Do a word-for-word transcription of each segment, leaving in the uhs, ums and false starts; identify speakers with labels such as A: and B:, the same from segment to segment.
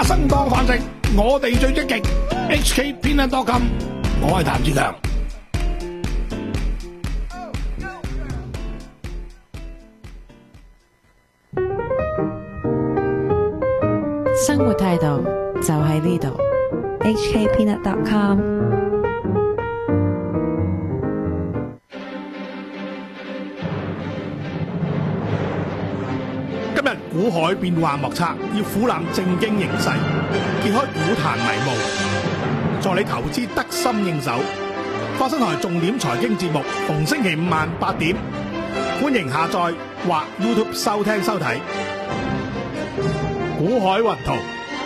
A: 生當飯食，我哋最積極。H K Peanut dot com， 我係譚志強。
B: 生活態度就喺呢度。
C: H K Peanut dot com。
A: 今日股海變幻莫測，要俯覽正經形勢，揭開股壇迷霧，助你投資得心應手。花生台重點財經節目，逢星期五晚八點，歡迎下載或 YouTube 收聽收睇。股海雲圖。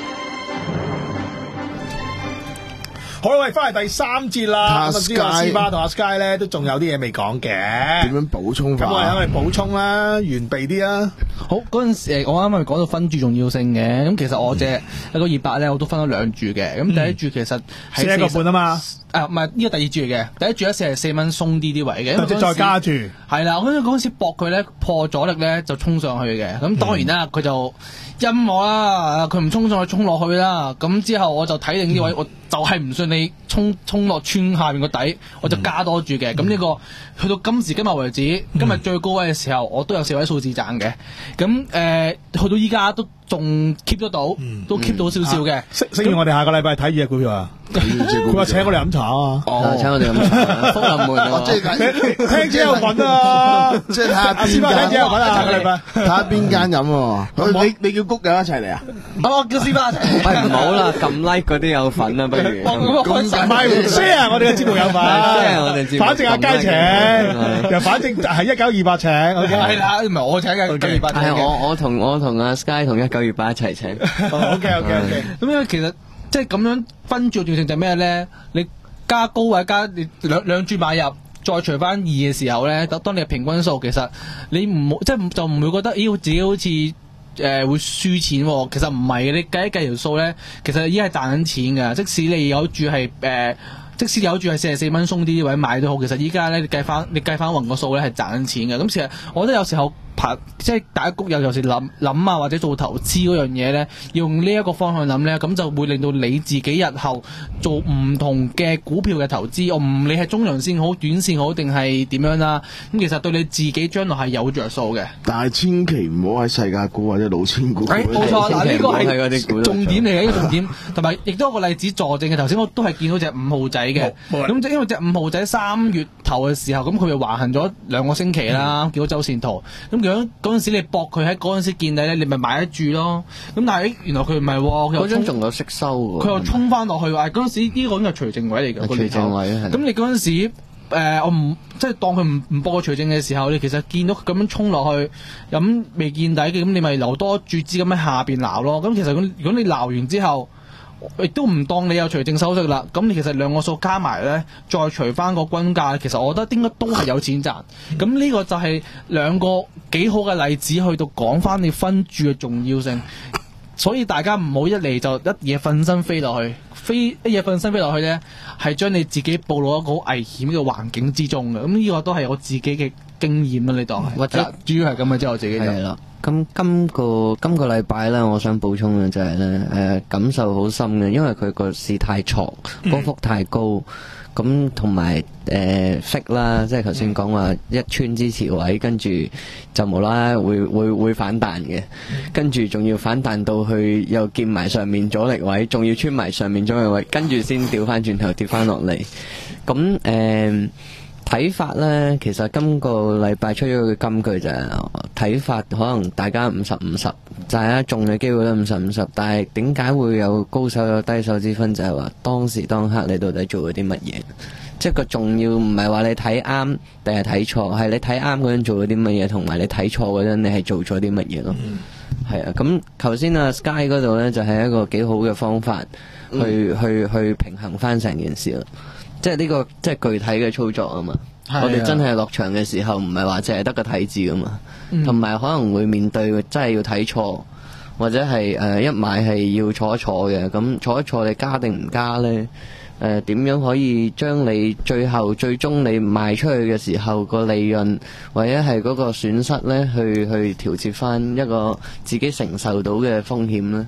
A: 好啦，喂，翻嚟第三節啦。咁啊，知道阿斯巴同阿 Sky 咧都仲有啲嘢未講嘅。
D: 點樣補充法？
A: 咁我哋喺度補充啦，完備啲啦。
E: 好，嗰陣時我啱啱講到分注重要性嘅，咁其實我隻一個二百咧，我都分咗兩注嘅。咁第一注其實係
A: 四一個半啊嘛。
E: 誒，唔係呢個第二注嚟嘅，第一注咧四係四蚊鬆啲啲位嘅，
A: 即係再加注。係
E: 啦，嗰陣嗰陣時搏佢咧破阻力咧就衝上去嘅。咁當然啦，佢就陰我啦，佢唔衝上去衝落去啦。咁之後我就睇定呢位，我就係唔信你衝衝落穿下面個底，我就加多注嘅。咁呢個去到今時今日為止，今日最高位嘅時候，我都有四位數字賺嘅。咁誒，去到依家都仲 keep 得到，都 keep 到少少嘅。
A: 星星月，我哋下個禮拜睇住隻股票啊！佢話請我哋飲茶啊！
E: 哦，請我哋飲茶，福臨門啊！
D: 即係
A: 聽者有份啊！
D: 即係睇下
A: 阿師傅聽者有份啊！下個禮拜
D: 睇下邊間飲喎。你你叫谷友一齊嚟啊？
E: 我叫師傅一齊。
F: 喂，唔好啦，撳 like 嗰啲有份啊，不如。
A: 唔係 share 我哋嘅節目有份
F: share 我哋節目。
A: 反正阿佳請，又反正係一九二八請。
E: 係啦，唔係我請嘅，一九二八請嘅。
F: 我我同我同阿 Sky 同一九二八一齊請。
A: OK OK OK。
E: 咁因為其實。即係咁樣分注重性就係咩咧？你加高或者加你兩兩注買入，再除翻二嘅時候咧，當當你嘅平均數，其實你唔即係就唔會覺得，咦、哎、自己好似誒、呃、會輸錢喎。其實唔係嘅，你計一計條數咧，其實已經係賺緊錢㗎。即使你有注係誒、呃，即使有注係四十四蚊鬆啲啲位買都好，其實依家咧你計翻你計翻勻個數咧係賺緊錢嘅。咁其實我覺得有時候。即係大家谷友有時諗諗啊，或者做投資嗰樣嘢咧，用呢一個方向諗咧，咁就會令到你自己日後做唔同嘅股票嘅投資，我唔理係中長線好、短線好定係點樣啦。咁其實對你自己將來係有着數嘅。
D: 但係千祈唔好喺世界股或者老千股。
E: 誒，冇錯，嗱呢個係重點嚟嘅，呢個重點。同埋亦都有個例子佐證嘅。頭先我都係見到隻五號仔嘅。咁即因為隻五號仔三月頭嘅時候，咁佢又橫行咗兩個星期啦，見到周線圖。咁嗰嗰陣時你搏佢喺嗰陣時見底咧，你咪買得住咯。咁但係原來佢唔係喎，
F: 嗰張仲有息收喎。
E: 佢又衝翻落去喎。嗰陣時呢個應該係除淨位嚟嘅。
F: 除淨位係。
E: 咁你嗰陣時、呃、我唔即係當佢唔唔搏個除淨嘅時候，你其實見到佢咁樣衝落去，咁未見底嘅，咁你咪留多注資咁喺下邊撈咯。咁其實咁如果你撈完之後，亦都唔當你有除淨收息啦，咁你其實兩個數加埋咧，再除翻個均價，其實我覺得應該都係有錢賺。咁呢個就係兩個幾好嘅例子，去到講翻你分注嘅重要性。所以大家唔好一嚟就一嘢瞓身飛落去，飛一嘢瞓身飛落去咧，係將你自己暴露一個好危險嘅環境之中嘅。咁呢個都係我自己嘅經驗啦，你當係。或者主要係咁嘅啫，我自己就。
F: 係啦。咁今個今個禮拜咧，我想補充嘅就係咧，誒感受好深嘅，因為佢個市太挫，波幅太高，咁同埋誒 fake 啦，即係頭先講話一穿支持位，跟住就無啦啦會會會反彈嘅，跟住仲要反彈到去又見埋上面阻力位，仲要穿埋上面阻力位，跟住先掉翻轉頭跌翻落嚟，咁誒。睇法呢，其實今個禮拜出咗個金句就係睇法，可能大家五十五十，大家中嘅機會都五十五十，但係點解會有高手有低手之分？就係話當時當刻你到底做咗啲乜嘢？即係個重要唔係話你睇啱定係睇錯，係你睇啱嗰陣做咗啲乜嘢，同埋你睇錯嗰陣你係做咗啲乜嘢咯？係啊，咁頭先啊 Sky 嗰度呢，就係一個幾好嘅方法去，去去去平衡翻成件事咯。即係呢個即係具體嘅操作啊嘛，我哋真係落場嘅時候唔係話淨係得個睇字噶嘛，同埋、嗯、可能會面對真係要睇錯，或者係誒、呃、一買係要坐一坐嘅，咁坐一坐你加定唔加呢？誒、呃、點樣可以將你最後最終你賣出去嘅時候個利潤或者係嗰個損失呢，去去調節翻一個自己承受到嘅風險呢？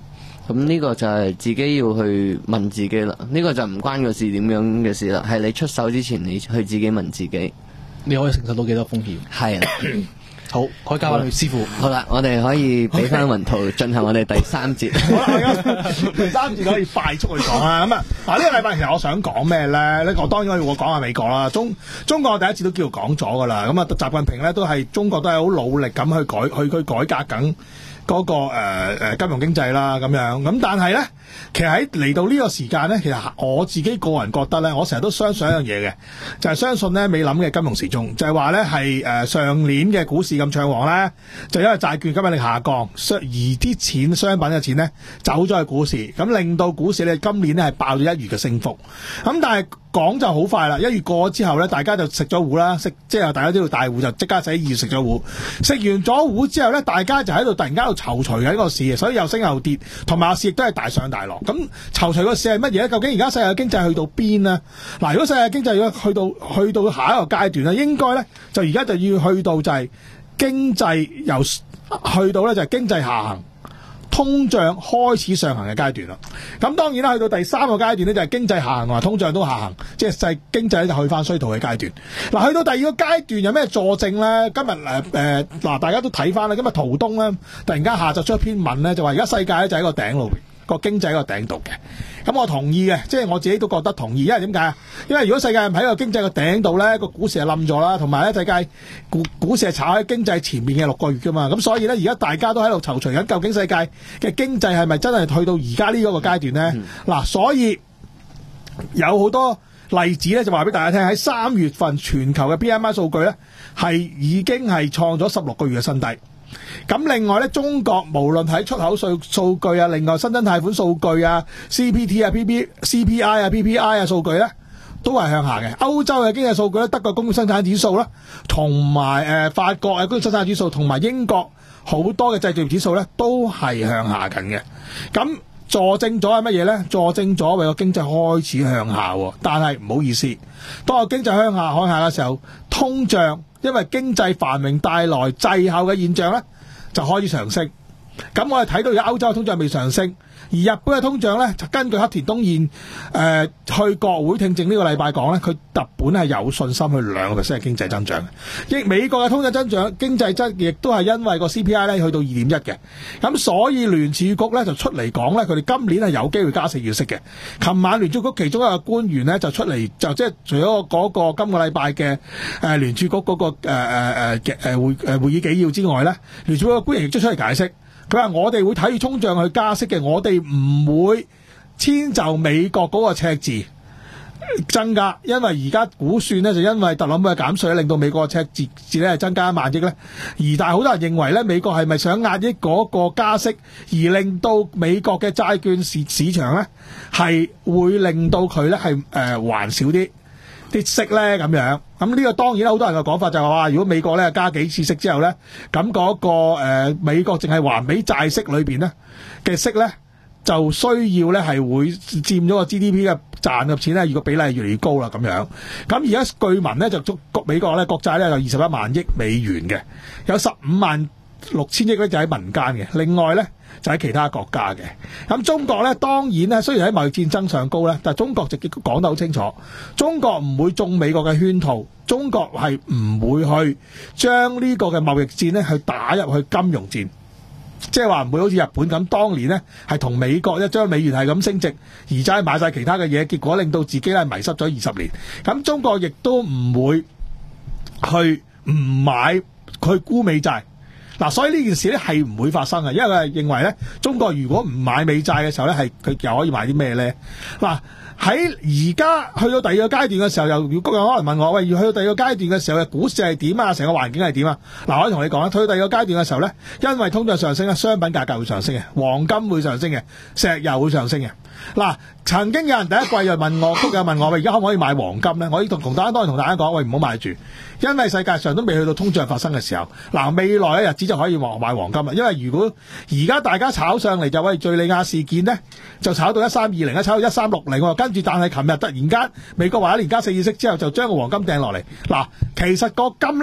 F: 咁呢個就係自己要去問自己啦。呢個就唔關個事點樣嘅事啦，係你出手之前你去自己問自己，
E: 你可以承受到幾多風險？
F: 係啦。
E: 好，可以交翻去師傅。
F: 好啦，我哋可以俾翻雲圖進行我哋第三節。
A: 好啦，而家第三節可以快速去講啦。咁啊，嗱呢個禮拜其實我想講咩咧？呢我當然我講下美國啦。中中國第一次都叫講咗噶啦。咁啊，習近平咧都係中國都係好努力咁去改去去改革緊嗰、那個誒誒、呃、金融經濟啦咁樣。咁但係咧，其實喺嚟到呢個時間咧，其實我自己個人覺得咧，我成日都相信一樣嘢嘅，就係、是、相信咧美林嘅金融時鐘，就係話咧係誒上年嘅股市咁暢旺咧，就因為債券吸引力下降，而啲錢商品嘅錢咧走咗去股市，咁令到股市咧今年咧係爆咗一月嘅升幅。咁但係講就好快啦，一月過咗之後咧，大家就食咗糊啦，食即係大家都要大戶就即刻喺二月食咗糊，食完咗糊之後咧，大家就喺度突然間喺度躊躇緊個市，所以又升又跌，同埋個市亦都係大上大落。咁躊躇個市係乜嘢咧？究竟而家世界經濟去到邊呢？嗱，如果世界經濟如果去到去到下一個階段咧，應該咧就而家就要去到就係經濟由去到咧就係經濟下行，通脹開始上行嘅階段啦。咁當然啦，去到第三個階段咧就係經濟下行同埋通脹都下行，即係世經濟咧就去翻衰退嘅階段。嗱，去到第二個階段有咩佐證咧？今日誒誒嗱，大家都睇翻啦。今日陶東咧突然間下晝出一篇文咧，就話而家世界咧就喺個頂路，個經濟喺個頂度嘅。咁我同意嘅，即係我自己都覺得同意。因為點解啊？因為如果世界唔喺個經濟個頂度咧，個股市係冧咗啦，同埋咧世界股股市係炒喺經濟前面嘅六個月噶嘛。咁所以咧，而家大家都喺度躊躇緊，究竟世界嘅經濟係咪真係去到而家呢一個階段咧？嗱、嗯，所以有好多例子咧，就話俾大家聽，喺三月份全球嘅 P M I 數據咧，係已經係創咗十六個月嘅新低。咁另外咧，中國無論喺出口稅數據啊，另外新增貸款數據啊、C P T 啊、P P、C P I 啊、P P I 啊數據咧，都係向下嘅。歐洲嘅經濟數據咧，德國工業生產指數啦，同埋誒法國嘅工業生產指數，同埋英國好多嘅製造業指數咧，都係向下緊嘅。咁佐證咗係乜嘢咧？佐證咗為個經濟開始向下，但係唔好意思，當個經濟向下向下嘅時候，通脹因為經濟繁榮帶來滯後嘅現象咧，就開始上升。咁我哋睇到而家歐洲嘅通脹未上升，而日本嘅通脹咧，就根據黑田東彥誒、呃、去國會聽證呢個禮拜講咧，佢日本係有信心去兩個 percent 嘅經濟增長。亦美國嘅通脹增長經濟增亦都係因為個 C P I 咧去到二點一嘅。咁所以聯儲局咧就出嚟講咧，佢哋今年係有機會加四月息嘅。琴晚聯儲局其中一個官員咧就出嚟就即係除咗嗰個今個禮拜嘅誒聯儲局嗰、那個誒誒誒嘅誒會誒會議紀要之外咧，聯儲局嘅官員亦都出嚟解釋。佢話我哋會睇住通脹去加息嘅，我哋唔會遷就美國嗰個赤字增加，因為而家估算咧就因為特朗普嘅減稅令到美國嘅赤字字咧係增加一萬億咧，而但係好多人認為咧美國係咪想壓抑嗰個加息，而令到美國嘅債券市市場咧係會令到佢咧係誒還少啲啲息咧咁樣。咁呢個當然好多人嘅講法就係話，如果美國咧加幾次息之後咧，咁嗰、那個誒、呃、美國淨係還俾債息裏邊咧嘅息咧，就需要咧係會佔咗個 G D P 嘅賺嘅錢咧，如果比例越嚟越高啦咁樣。咁而家據聞咧就足美國咧國債咧有二十一萬億美元嘅，有十五萬六千億咧就喺民間嘅，另外咧就喺其他國家嘅。咁中國咧當然咧雖然喺貿易戰爭上高咧，但係中國直接講得好清楚，中國唔會中美國嘅圈套，中國係唔會去將呢個嘅貿易戰咧去打入去金融戰，即係話唔會好似日本咁當年咧係同美國一將美元係咁升值，而家買晒其他嘅嘢，結果令到自己咧迷失咗二十年。咁中國亦都唔會去唔買去沽美債。嗱，所以呢件事咧係唔會發生嘅，因為佢係認為咧，中國如果唔買美債嘅時候咧，係佢又可以買啲咩咧？嗱，喺而家去到第二個階段嘅時候，又有可能問我，喂，要去到第二個階段嘅時候嘅股市係點啊？成個環境係點啊？嗱，我可以同你講啦，去到第二個階段嘅時候咧，因為通脹上升咧，商品價格會上升嘅，黃金會上升嘅，石油會上升嘅。嗱，曾經有人第一季又問我，谷又問我，喂，而家可唔可以買黃金咧？我要同同大家當然同大家講，喂，唔好買住，因為世界上都未去到通脹發生嘅時候。嗱，未來嘅日子就可以買黃金啦。因為如果而家大家炒上嚟就喂敍利亞事件呢，就炒到一三二零，一炒到一三六零喎，跟住但係琴日突然間美國話一年加四次息之後，就將個黃金掟落嚟。嗱，其實個金咧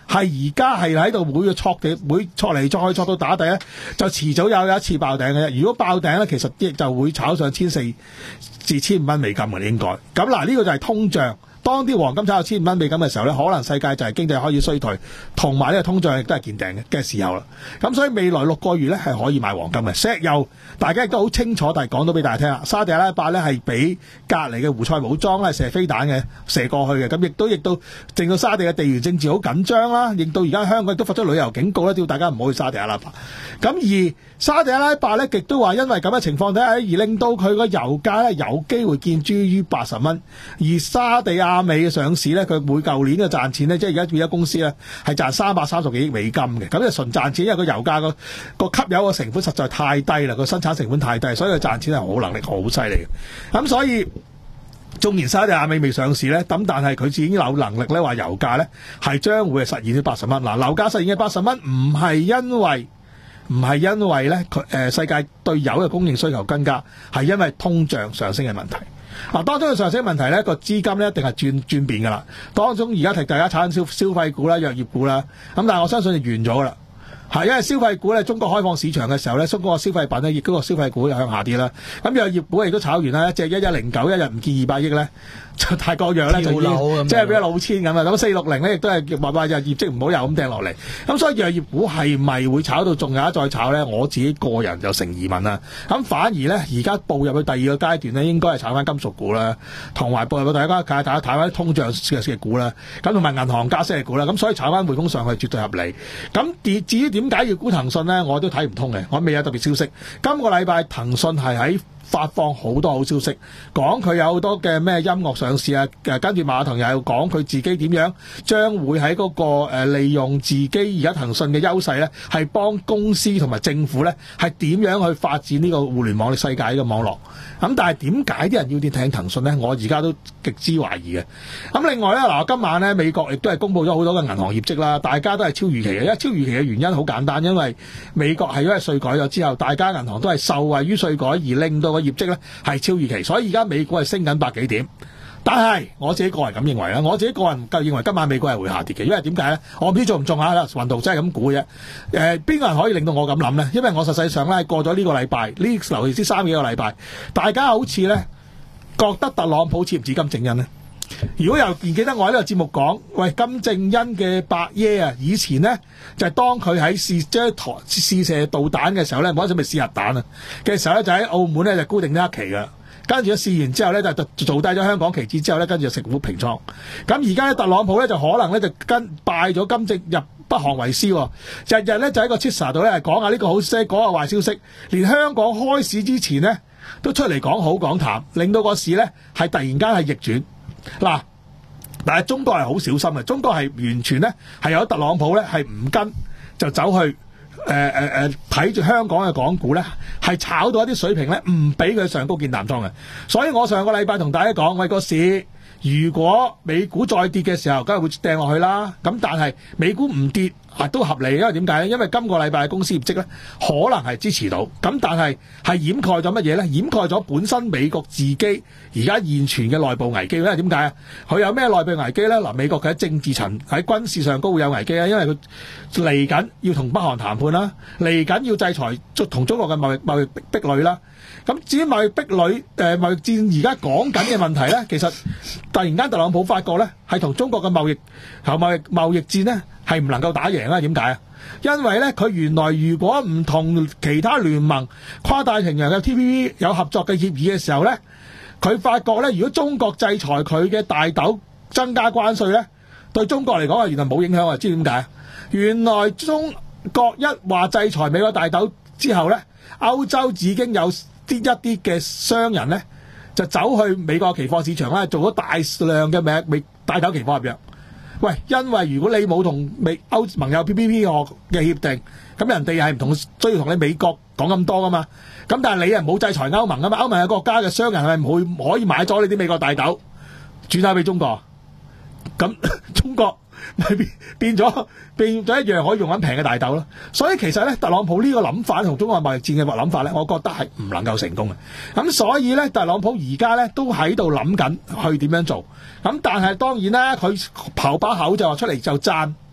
A: 係而家係喺度每個戳地，每戳嚟戳去戳到打底咧，就遲早有有一次爆頂嘅啫。如果爆頂咧，其實亦就會炒上千四至千五蚊美金嘅應該。咁嗱，呢個就係通脹。當啲黃金炒到千五蚊美金嘅時候咧，可能世界就係經濟開始衰退，同埋呢個通脹亦都係見頂嘅嘅時候啦。咁所以未來六個月咧係可以買黃金嘅。石油大家亦都好清楚，但係講到俾大家聽啦，沙地阿拉伯咧係俾隔離嘅胡塞武裝咧射飛彈嘅射過去嘅，咁亦都亦都令到沙地嘅地緣政治好緊張啦，亦到而家香港亦都發咗旅遊警告啦，叫大家唔好去沙地阿拉伯。咁而沙地阿拉伯咧亦都話因為咁嘅情況底下，而令到佢個油價咧有機會見諸於八十蚊，而沙地亞美嘅上市咧，佢每舊年嘅賺錢咧，即係而家變咗公司咧係賺三百三十幾億美金嘅，咁就純賺錢，因為個油價個個吸油個成本實在太低啦，個生產成本太低，所以佢賺錢係好能力好犀利嘅。咁所以縱然沙地亞美未上市咧，咁但係佢已經有能力咧話油價咧係將會係實現到八十蚊。嗱，樓價實現嘅八十蚊唔係因為唔係因為咧佢誒世界對油嘅供應需求增加，係因為通脹上升嘅問題。嗱，當中嘅上升問題咧，個資金咧一定係轉轉變㗎啦。當中而家提大家炒緊消消費股啦、藥業股啦，咁但係我相信就完咗㗎啦。係因為消費股咧，中國開放市場嘅時候咧，中國個消費品咧，亦嗰個消費股又向下跌啦。咁藥業股亦都炒完啦，一隻一一零九一日唔見二百億咧，就太過弱咧，就已經即係俾咗老千咁啊。咁四六零咧亦都係話話就業績唔好又咁掟落嚟。咁所以藥業股係咪會炒到仲有一再炒咧？我自己個人就成疑問啦。咁反而咧，而家步入去第二個階段咧，應該係炒翻金屬股啦，同埋步入去第一階睇睇睇翻通脹嘅嘅股啦，咁同埋銀行加息嘅股啦。咁所以炒翻匯豐上去絕對合理。咁至於點解要估騰訊咧？我都睇唔通嘅，我未有特別消息。今個禮拜騰訊係喺發放好多好消息，講佢有好多嘅咩音樂上市啊，跟住馬騰又講佢自己點樣將會喺嗰、那個、呃、利用自己而家騰訊嘅優勢咧，係幫公司同埋政府咧係點樣去發展呢個互聯網嘅世界嘅網絡。咁但係點解啲人要跌聽騰訊咧？我而家都極之懷疑嘅。咁另外咧，嗱今晚咧美國亦都係公布咗好多嘅銀行業績啦，大家都係超預期嘅。因為超預期嘅原因好簡單，因為美國係因為稅改咗之後，大家銀行都係受惠於稅改而令到個業績咧係超預期，所以而家美股係升緊百幾點。但係我自己個人咁認為啦，我自己個人認為今晚美股係會下跌嘅，因為點解咧？我唔知中唔中啊，雲圖真係咁估嘅啫。誒、呃，邊個人可以令到我咁諗咧？因為我實際上咧過咗呢個禮拜，呢尤其是三幾個禮拜，大家好似咧覺得特朗普似唔似金正恩咧？如果又唔記得我喺呢個節目講，喂，金正恩嘅伯爺啊，以前呢，就係、是、當佢喺試將台試射導彈嘅時候咧，冇得準備試核彈啊嘅時候咧，就喺澳門咧就固定咗一期噶，跟住試完之後咧就做低咗香港旗幟之後咧，跟住就食虎平倉。咁而家咧特朗普咧就可能咧就跟拜咗金正入北韓為師，日日咧就喺個 Twitter 度咧講下呢個好消息，講下壞消息，連香港開市之前呢，都出嚟講好講淡，令到個市咧係突然間係逆轉。嗱，但係中國係好小心嘅，中國係完全咧係有特朗普咧係唔跟就走去誒誒誒睇住香港嘅港股咧係炒到一啲水平咧唔俾佢上高見淡倉嘅，所以我上個禮拜同大家講，喂，個市如果美股再跌嘅時候，梗係會掟落去啦。咁但係美股唔跌啊都合理，因為點解咧？因為今個禮拜嘅公司業績咧可能係支持到，咁但係係掩蓋咗乜嘢咧？掩蓋咗本身美國自己而家現存嘅內部危機。因為點解啊？佢有咩內部危機咧？嗱，美國佢喺政治層喺軍事上都會有危機啊，因為佢嚟緊要同北韓談判啦，嚟緊要制裁同中國嘅貿易貿易壁壘啦。咁至於貿易壁壘誒貿易戰而家講緊嘅問題咧，其實突然間特朗普發覺咧係同中國嘅貿易同貿易貿易戰咧係唔能夠打贏啊？點解啊？因為咧佢原來如果唔同其他聯盟跨太平洋嘅 T P P 有合作嘅協議嘅時候咧，佢發覺咧如果中國制裁佢嘅大豆增加關稅咧，對中國嚟講啊原來冇影響啊！知點解啊？原來中國一話制裁美國大豆之後咧，歐洲已經有啲一啲嘅商人咧就走去美國期貨市場咧做咗大量嘅美美大豆期貨合約。喂，因為如果你冇同美歐盟有 P P P 嘅協定，咁人哋係唔同需要同你美國講咁多噶嘛。咁但係你係冇制裁歐盟噶嘛？歐盟嘅國家嘅商人係咪唔會可以買咗你啲美國大豆轉手俾中國？咁中國咪變變咗變咗一樣可以用緊平嘅大豆咯。所以其實咧，特朗普呢個諗法同中國貿易戰嘅諗法咧，我覺得係唔能夠成功嘅。咁所以咧，特朗普而家咧都喺度諗緊去點樣做。咁但係當然啦，佢刨把口就話出嚟就讚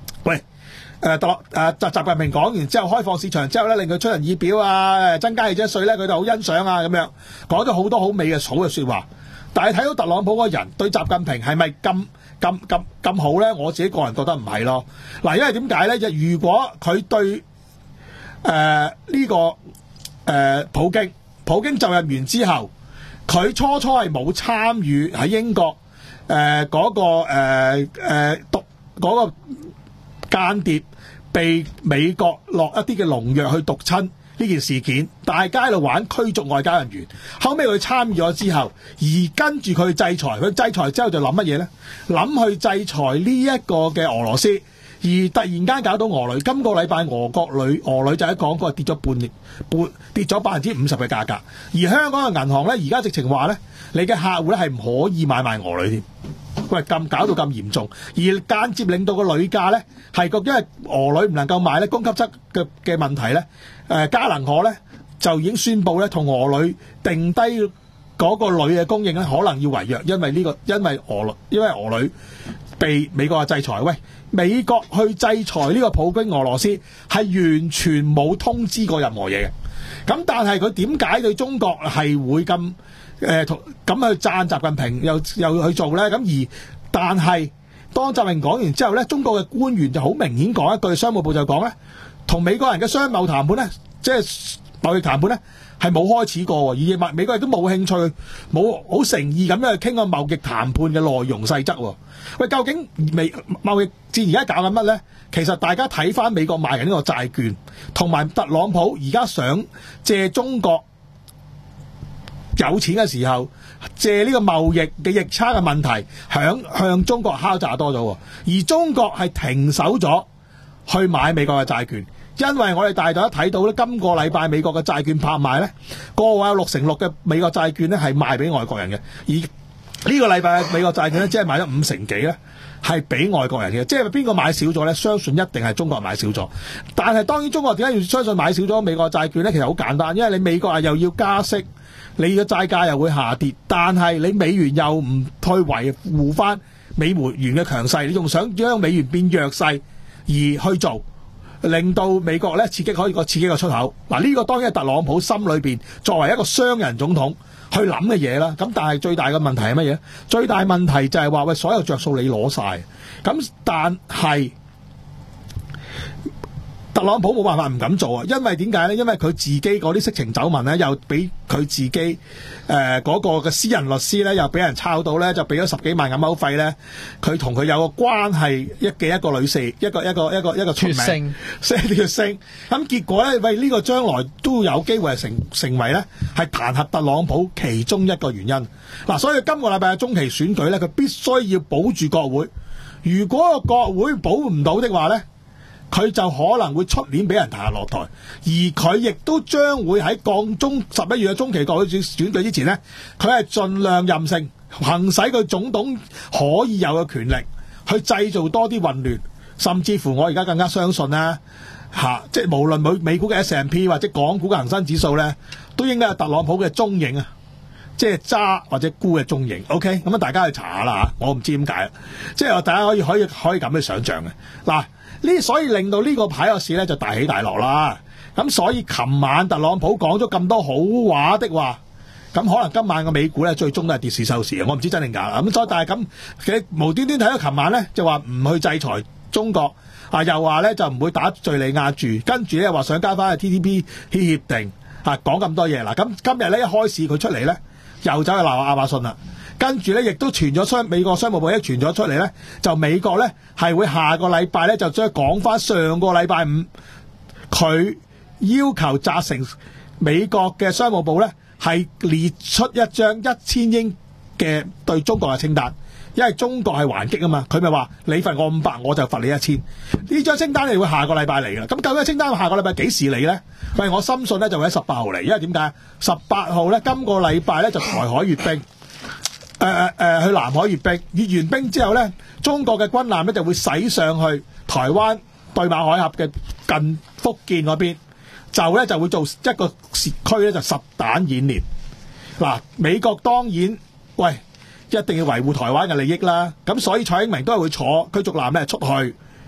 A: 喂。誒特誒習習近平講完之後，開放市場之後咧，令佢出人意表啊，增加汽車稅咧，佢就好欣賞啊，咁樣講咗好多好美嘅好嘅説話。但係睇到特朗普嗰個人對習近平係咪咁咁咁咁好咧？我自己個人覺得唔係咯。嗱，因為點解咧？就如果佢對誒呢、呃這個誒、呃、普京，普京就任完之後，佢初初係冇參與喺英國誒嗰、呃那個誒誒毒嗰個間諜被美國落一啲嘅農藥去毒親呢件事件，大家喺度玩驅逐外交人員。後尾佢參與咗之後，而跟住佢制裁，佢制裁之後就諗乜嘢呢？諗去制裁呢一個嘅俄羅斯，而突然間搞到俄鋁。今個禮拜俄國鋁俄鋁就喺港股跌咗半半跌咗百分之五十嘅價格，而香港嘅銀行呢，而家直情話呢，你嘅客戶呢係唔可以買賣俄鋁添。喂，咁搞到咁嚴重，而間接令到個鋁價咧係個，因為俄鋁唔能夠買咧，供給側嘅嘅問題咧，誒、呃、嘉能可咧就已經宣布咧同俄鋁定低嗰個鋁嘅供應咧，可能要違約，因為呢、這個因為俄鋁因為俄鋁被美國嘅制裁。喂，美國去制裁呢個普京俄羅斯係完全冇通知過任何嘢嘅，咁但係佢點解對中國係會咁？誒同咁去讚習近平又又去做咧，咁而但係當習近平講完之後咧，中國嘅官員就好明顯講一句，商務部就講咧，同美國人嘅商貿談判咧，即係貿易談判咧係冇開始過，而美國亦都冇興趣，冇好誠意咁樣去傾個貿易談判嘅內容細則。喂，究竟美貿易戰而家搞緊乜咧？其實大家睇翻美國賣緊呢個債券，同埋特朗普而家想借中國有錢嘅時候，借呢個貿易嘅逆差嘅問題，響向中國敲詐多咗，而中國係停手咗去買美國嘅債券，因為我哋大家睇到咧，今個禮拜美國嘅債券拍賣咧，過往有六成六嘅美國債券咧係賣俾外國人嘅，而呢個禮拜嘅美國債券咧，只係買咗五成幾咧，係俾外國人嘅，即係邊個買少咗咧？相信一定係中國人買少咗。但係當然中國點解要相信買少咗美國債券咧？其實好簡單，因為你美國啊又要加息。你嘅債價又會下跌，但係你美元又唔去維護翻美元嘅強勢，你仲想將美元變弱勢而去做，令到美國咧刺激可以個刺激個出口。嗱，呢個當然係特朗普心裏邊作為一個商人總統去諗嘅嘢啦。咁但係最大嘅問題係乜嘢？最大問題就係話喂，所有着數你攞晒，咁但係特朗普冇辦法唔敢做啊，因為點解呢？因為佢自己嗰啲色情醜聞呢，又俾佢自己誒嗰、呃那個嘅私人律師呢，又俾人抄到呢，就俾咗十幾萬銀歐費呢。佢同佢有個關係一嘅一個女士，一個一個一個一個出名，星血星。咁結果呢，喂呢、這個將來都有機會係成成為呢，係彈劾特朗普其中一個原因。嗱、啊，所以今個禮拜嘅中期選舉呢，佢必須要保住國會。如果個國會保唔到的話呢，佢就可能會出年俾人彈劾落台，而佢亦都將會喺降中十一月嘅中期國會選舉之前呢，佢係盡量任性，行使佢總統可以有嘅權力，去製造多啲混亂，甚至乎我而家更加相信啦，嚇、啊，即係無論美美股嘅 S and P 或者港股嘅恒生指數呢，都應該有特朗普嘅蹤影啊，即係揸或者沽嘅蹤影。OK，咁啊大家去查下啦嚇，我唔知點解，即係大家可以可以可以咁去想像嘅嗱。呢所以令到呢個牌個市咧就大起大落啦。咁所以琴晚特朗普講咗咁多好話的話，咁可能今晚個美股咧最終都係跌市收市嘅。我唔知真定假啦。咁所以但係咁其實無端端睇到琴晚咧就話唔去制裁中國啊，又話咧就唔會打敍利亞住，跟住咧話想加翻去 T T P 協定啊，講咁多嘢嗱。咁今日咧一開市佢出嚟咧又走去鬧亞馬遜啦。跟住咧，亦都傳咗商美國商務部一傳咗出嚟咧，就美國咧係會下個禮拜咧就將講翻上個禮拜五，佢要求責成美國嘅商務部咧係列出一張一千億嘅對中國嘅清單，因為中國係還擊啊嘛，佢咪話你罰我五百，我就罰你一千。呢張清單係會下個禮拜嚟嘅，咁究竟清單下個禮拜幾時嚟咧？喂，我深信咧就會喺十八號嚟，因為點解？十八號咧今個禮拜咧就台海閱兵。誒誒誒，去南海閱兵，閱完兵之後咧，中國嘅軍艦咧就會駛上去台灣對馬海峽嘅近福建嗰邊，就咧就會做一個時區咧就實彈演練。嗱，美國當然喂一定要維護台灣嘅利益啦，咁所以蔡英文都係會坐驅逐艦咧出去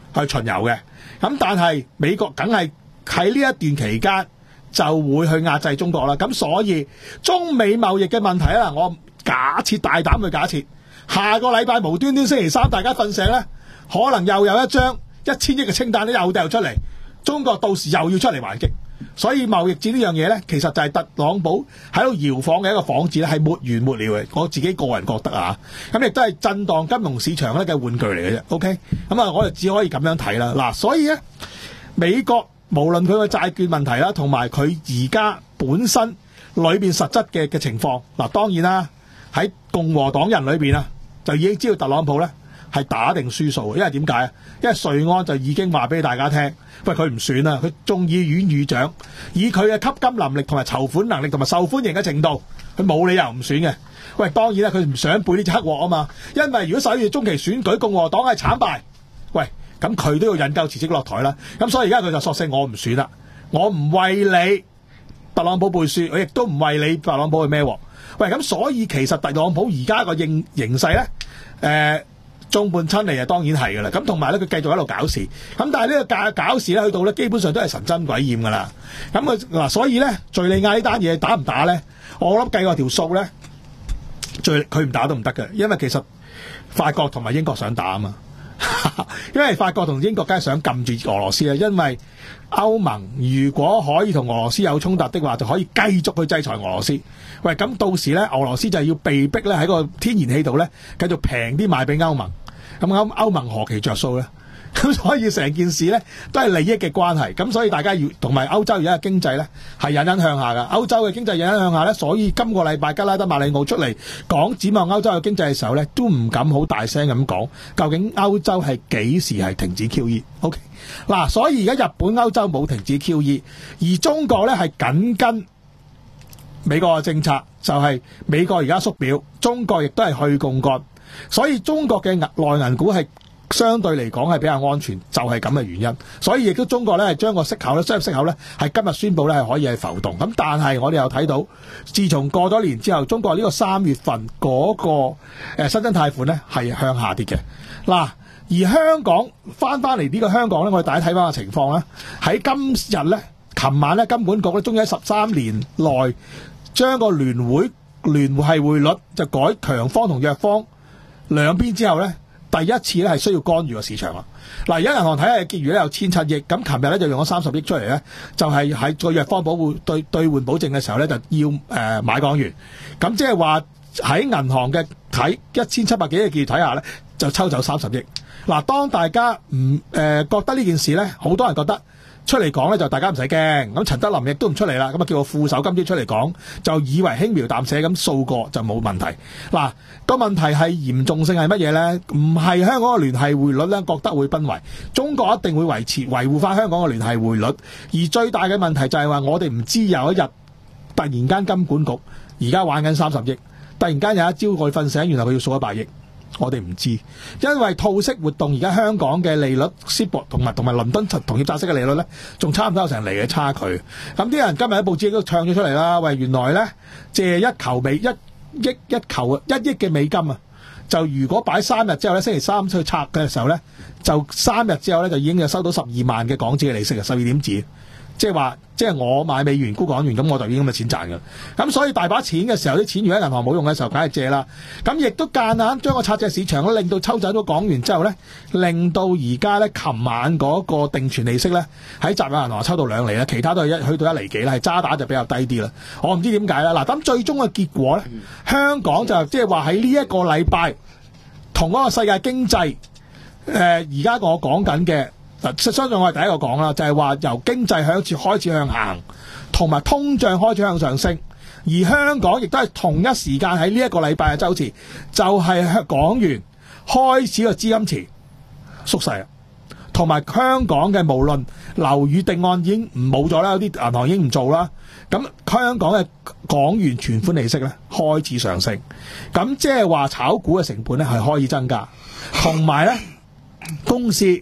A: 去巡遊嘅。咁但係美國梗係喺呢一段期間就會去壓制中國啦。咁所以中美貿易嘅問題啦，我假設大膽去假設，下個禮拜無端端星期三大家瞓醒咧，可能又有一張一千億嘅清單咧又掉出嚟，中國到時又要出嚟還擊。所以貿易戰呢樣嘢咧，其實就係特朗普喺度搖晃嘅一個幌子咧，係沒完沒了嘅。我自己個人覺得啊，咁亦都係震盪金融市場咧嘅玩具嚟嘅啫。OK，咁啊，我哋只可以咁樣睇啦。嗱，所以咧，美國無論佢嘅債券問題啦，同埋佢而家本身裏邊實質嘅嘅情況，嗱，當然啦，喺共和黨人裏邊啊，就已經知道特朗普咧係打定輸數，因為點解啊？因為瑞安就已經話俾大家聽，喂，佢唔選啦，佢眾議院議長，以佢嘅吸金能力同埋籌款能力同埋受歡迎嘅程度，佢冇理由唔選嘅。喂，當然啦，佢唔想背呢隻黑鑊啊嘛，因為如果十一月中期選舉共和黨係慘敗，喂，咁佢都要引咎辭職落台啦。咁所以而家佢就索性我唔選啦，我唔為你特朗普背書，我亦都唔為你特朗普去孭鑊。喂，咁所以其實特朗普而家個形形勢咧，誒、呃。眾叛親離啊，當然係噶啦。咁同埋咧，佢繼續喺度搞事。咁但係呢個搞搞事咧，去到咧，基本上都係神憎鬼厭噶啦。咁啊嗱，所以咧，敍利亞呢單嘢打唔打咧？我諗計過條數咧，最佢唔打都唔得嘅，因為其實法國同埋英國想打啊嘛。因為法國同英國梗係想撳住俄羅斯啦，因為歐盟如果可以同俄羅斯有衝突的話，就可以繼續去制裁俄羅斯。喂，咁到時咧，俄羅斯就要被逼咧喺個天然氣度咧繼續平啲賣俾歐盟。咁歐歐盟何其着數咧？咁所以成件事咧都係利益嘅關係。咁所以大家要同埋歐洲而家嘅經濟咧係隱隱向下噶。歐洲嘅經濟隱隱向下咧，所以今個禮拜加拉德馬里奧出嚟講展望歐洲嘅經濟嘅時候咧，都唔敢好大聲咁講，究竟歐洲係幾時係停止 Q E？OK， 嗱，所以而家日本、歐洲冇停止 Q E， 而中國咧係緊跟美國嘅政策，就係美國而家縮表，中國亦都係去槓桿，所以中國嘅內銀股係相對嚟講係比較安全，就係咁嘅原因。所以亦都中國咧係將個息口咧，將息口咧係今日宣布咧係可以係浮動。咁但係我哋又睇到，自從過咗年之後，中國呢個三月份嗰個誒新增貸款咧係向下跌嘅。嗱，而香港翻翻嚟呢個香港咧，我哋大家睇翻個情況啦。喺今日咧，琴晚咧金管局咧終於喺十三年內將個聯會聯繫匯率就改強方同弱方兩邊之後咧，第一次咧係需要干預個市場啦。嗱，而家銀行體系嘅結餘咧有千七億，咁琴日咧就用咗三十億出嚟咧，就係喺個弱方保護對兌換保證嘅時候咧就要誒、呃、買港元，咁即係話喺銀行嘅睇一千七百幾億嘅結餘睇下咧，就抽走三十億。嗱，當大家唔誒、呃、覺得呢件事咧，好多人覺得出嚟講咧就大家唔使驚，咁陳德霖亦都唔出嚟啦，咁啊叫個副手今朝出嚟講，就以為輕描淡寫咁掃過就冇問題。嗱，個問題係嚴重性係乜嘢咧？唔係香港嘅聯繫匯率咧覺得會崩壞，中國一定會維持維護翻香港嘅聯繫匯率。而最大嘅問題就係話我哋唔知有一日突然間金管局而家玩緊三十億，突然間有一朝我哋瞓醒，原來佢要數一百億。我哋唔知，因為套息活動而家香港嘅利率 S I B O R 同埋同埋倫敦同業債息嘅利率咧，仲差唔多有成厘嘅差距。咁啲人今日喺報紙都唱咗出嚟啦，喂，原來咧借一球美一億一球一億嘅美金啊，就如果擺三日之後咧，星期三去拆嘅時候咧，就三日之後咧就已經有收到十二萬嘅港紙嘅利息啊，十二點子。即係話，即係我買美元沽港元，咁我就已經咁嘅錢賺㗎。咁所以大把錢嘅時候，啲錢如果喺銀行冇用嘅時候，梗係借啦。咁亦都間硬將個拆借市場咧，令到抽走咗港元之後咧，令到而家咧，琴晚嗰個定存利息咧，喺集友銀行抽到兩厘啦，其他都係一去到一厘幾啦，係渣打就比較低啲啦。我唔知點解啦。嗱，咁最終嘅結果咧，香港就即係話喺呢一個禮拜，同嗰個世界經濟，誒而家我講緊嘅。嗱，相信我係第一個講啦，就係話由經濟向住開始向行，同埋通脹開始向上升，而香港亦都係同一時間喺呢一個禮拜嘅週期，就係港元開始個資金池縮細，同埋香港嘅無論樓宇定案已經唔冇咗啦，有啲銀行已經唔做啦，咁香港嘅港元存款利息咧開始上升，咁即係話炒股嘅成本咧係可以增加，同埋咧公司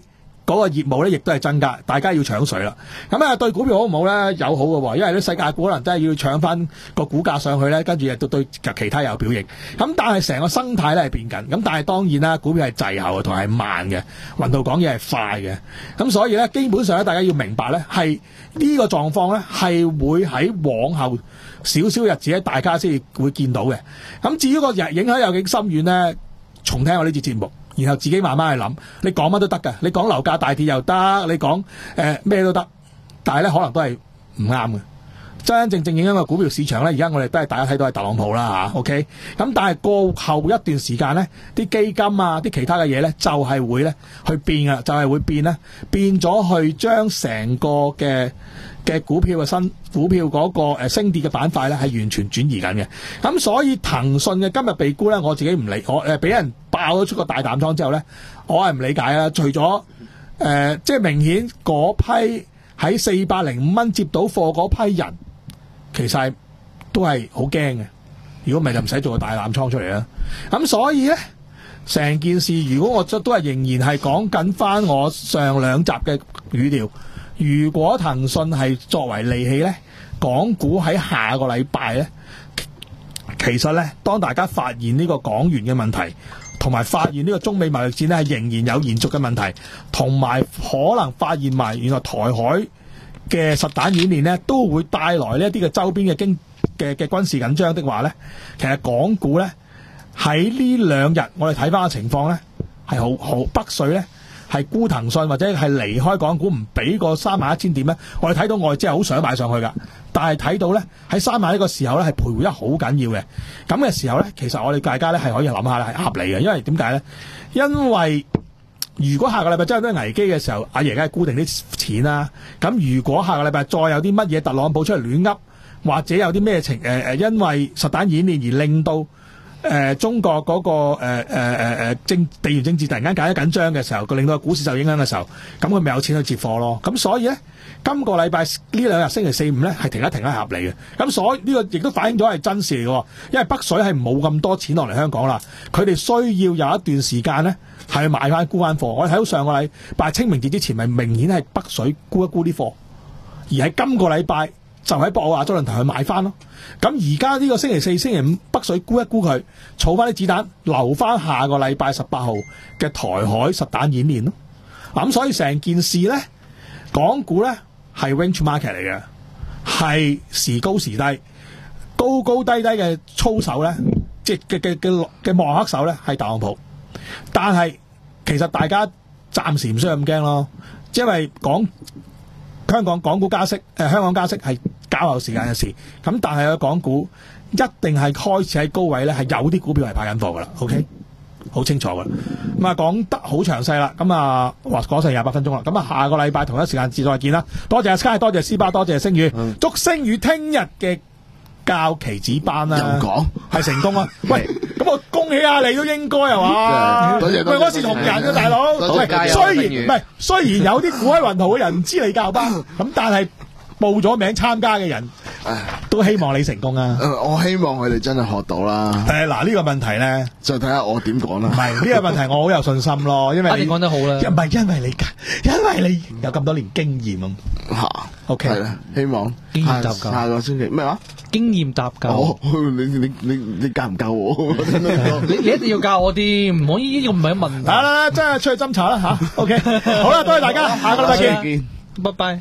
A: 嗰個業務咧亦都係增加，大家要搶水啦。咁啊對股票好唔好咧？有好嘅喎，因為啲世界股可能真係要搶翻個股價上去咧，跟住亦都對其他有表現。咁但係成個生態咧係變緊，咁但係當然啦，股票係滯後同係慢嘅，雲圖講嘢係快嘅。咁所以咧，基本上咧，大家要明白咧，係呢個狀況咧係會喺往後少少日子咧，大家先會見到嘅。咁至於個影響有幾深遠咧，重聽我呢節節目。然後自己慢慢去諗，你講乜都得㗎，你講樓價大跌又得，你講誒咩都得，但係咧可能都係唔啱嘅。真真正正影響個股票市場咧，而家我哋都係大家睇到係特朗普啦嚇 ，OK。咁但係過後一段時間咧，啲基金啊，啲其他嘅嘢咧，就係、是、會咧去變㗎，就係、是、會變咧，變咗去將成個嘅嘅股票嘅新股票嗰個誒升跌嘅板塊咧，係完全轉移緊嘅。咁所以騰訊嘅今日被沽咧，我自己唔理，我誒俾人爆咗出個大淡倉之後咧，我係唔理解啦。除咗誒、呃，即係明顯嗰批喺四百零五蚊接到貨嗰批人。其實都係好驚嘅，如果唔係就唔使做個大淡倉出嚟啦。咁所以咧，成件事如果我都係仍然係講緊翻我上兩集嘅語調，如果騰訊係作為利器咧，港股喺下個禮拜咧，其實咧，當大家發現呢個港元嘅問題，同埋發現呢個中美貿易戰咧係仍然有延續嘅問題，同埋可能發現埋原來台海嘅實彈演練咧，都會帶來呢一啲嘅周邊嘅經嘅嘅軍事緊張的話咧，其實港股咧喺呢兩日我哋睇翻嘅情況咧係好好北水咧係沽騰訊或者係離開港股唔俾個三萬一千點咧，我哋睇到外資係好想買上去噶，但係睇到咧喺三萬一個時候咧係徘徊得好緊要嘅，咁嘅時候咧其實我哋大家咧係可以諗下咧係合理嘅，因為點解咧？因為如果下個禮拜真係有啲危機嘅時候，阿爺梗係固定啲錢啦。咁如果下個禮拜再有啲乜嘢特朗普出嚟亂噏，或者有啲咩情誒誒，因為實彈演練而令到誒、呃、中國嗰、那個誒誒誒誒政地緣政治突然間搞得緊張嘅時候，佢令到個股市受影響嘅時候，咁佢咪有錢去接貨咯。咁所以咧，今個禮拜呢兩日星期四五咧係停一停係合理嘅。咁所以呢個亦都反映咗係真事嚟嘅，因為北水係冇咁多錢落嚟香港啦，佢哋需要有一段時間咧。係買翻沽翻貨，我哋睇到上個禮拜清明節之前，咪明顯係北水沽一沽啲貨，而喺今個禮拜就喺博鰲亞洲論壇去買翻咯。咁而家呢個星期四、星期五，北水沽一沽佢，儲翻啲子彈，留翻下個禮拜十八號嘅台海實彈演練咯。咁所以成件事咧，港股咧係 range market 嚟嘅，係時高時低，高高低低嘅操手咧，即係嘅嘅嘅嘅幕後黑手咧係特朗普。但係其實大家暫時唔需要咁驚咯，因為港香港港股加息，誒、呃、香港加息係較後時間嘅事。咁但係個港股一定係開始喺高位咧，係有啲股票係派緊貨噶啦。OK，好清楚噶啦。咁啊講得好詳細啦。咁啊話講成廿八分鐘啦。咁啊下個禮拜同一時間再見啦。多謝 Sky， 多謝斯巴，多謝星宇，嗯、祝星宇聽日嘅教期指班啦，又講係成功啊！喂，咁我恭喜下你都應該係嘛？喂，嗰時同人嘅大佬，喂，雖然唔係，雖然有啲股喺雲圖嘅人唔知你教班，咁但係報咗名參加嘅人，都希望你成功啊！
D: 我希望佢哋真係學到啦。
A: 誒，嗱呢個問題咧，
D: 就睇下我點講啦。
A: 唔係呢個問題，我好有信心咯，因為
E: 你講得好啦，
A: 唔係因為你，因為你有咁多年經驗啊。吓 ，OK，係啦，
D: 希望
E: 經驗搭救。
D: 下個星期咩話？
E: 經驗搭救。
D: 哦，你你你你教唔教我？
E: 你你一定要教我啲，唔可以呢個唔係問題。
A: 好啦，真係出去斟茶啦吓。OK，好啦，多謝大家，下個禮拜見，
E: 拜拜。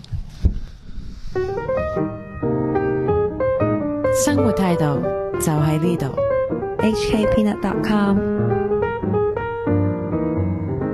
B: 生活態度就喺呢度。
C: H K Peanut dot com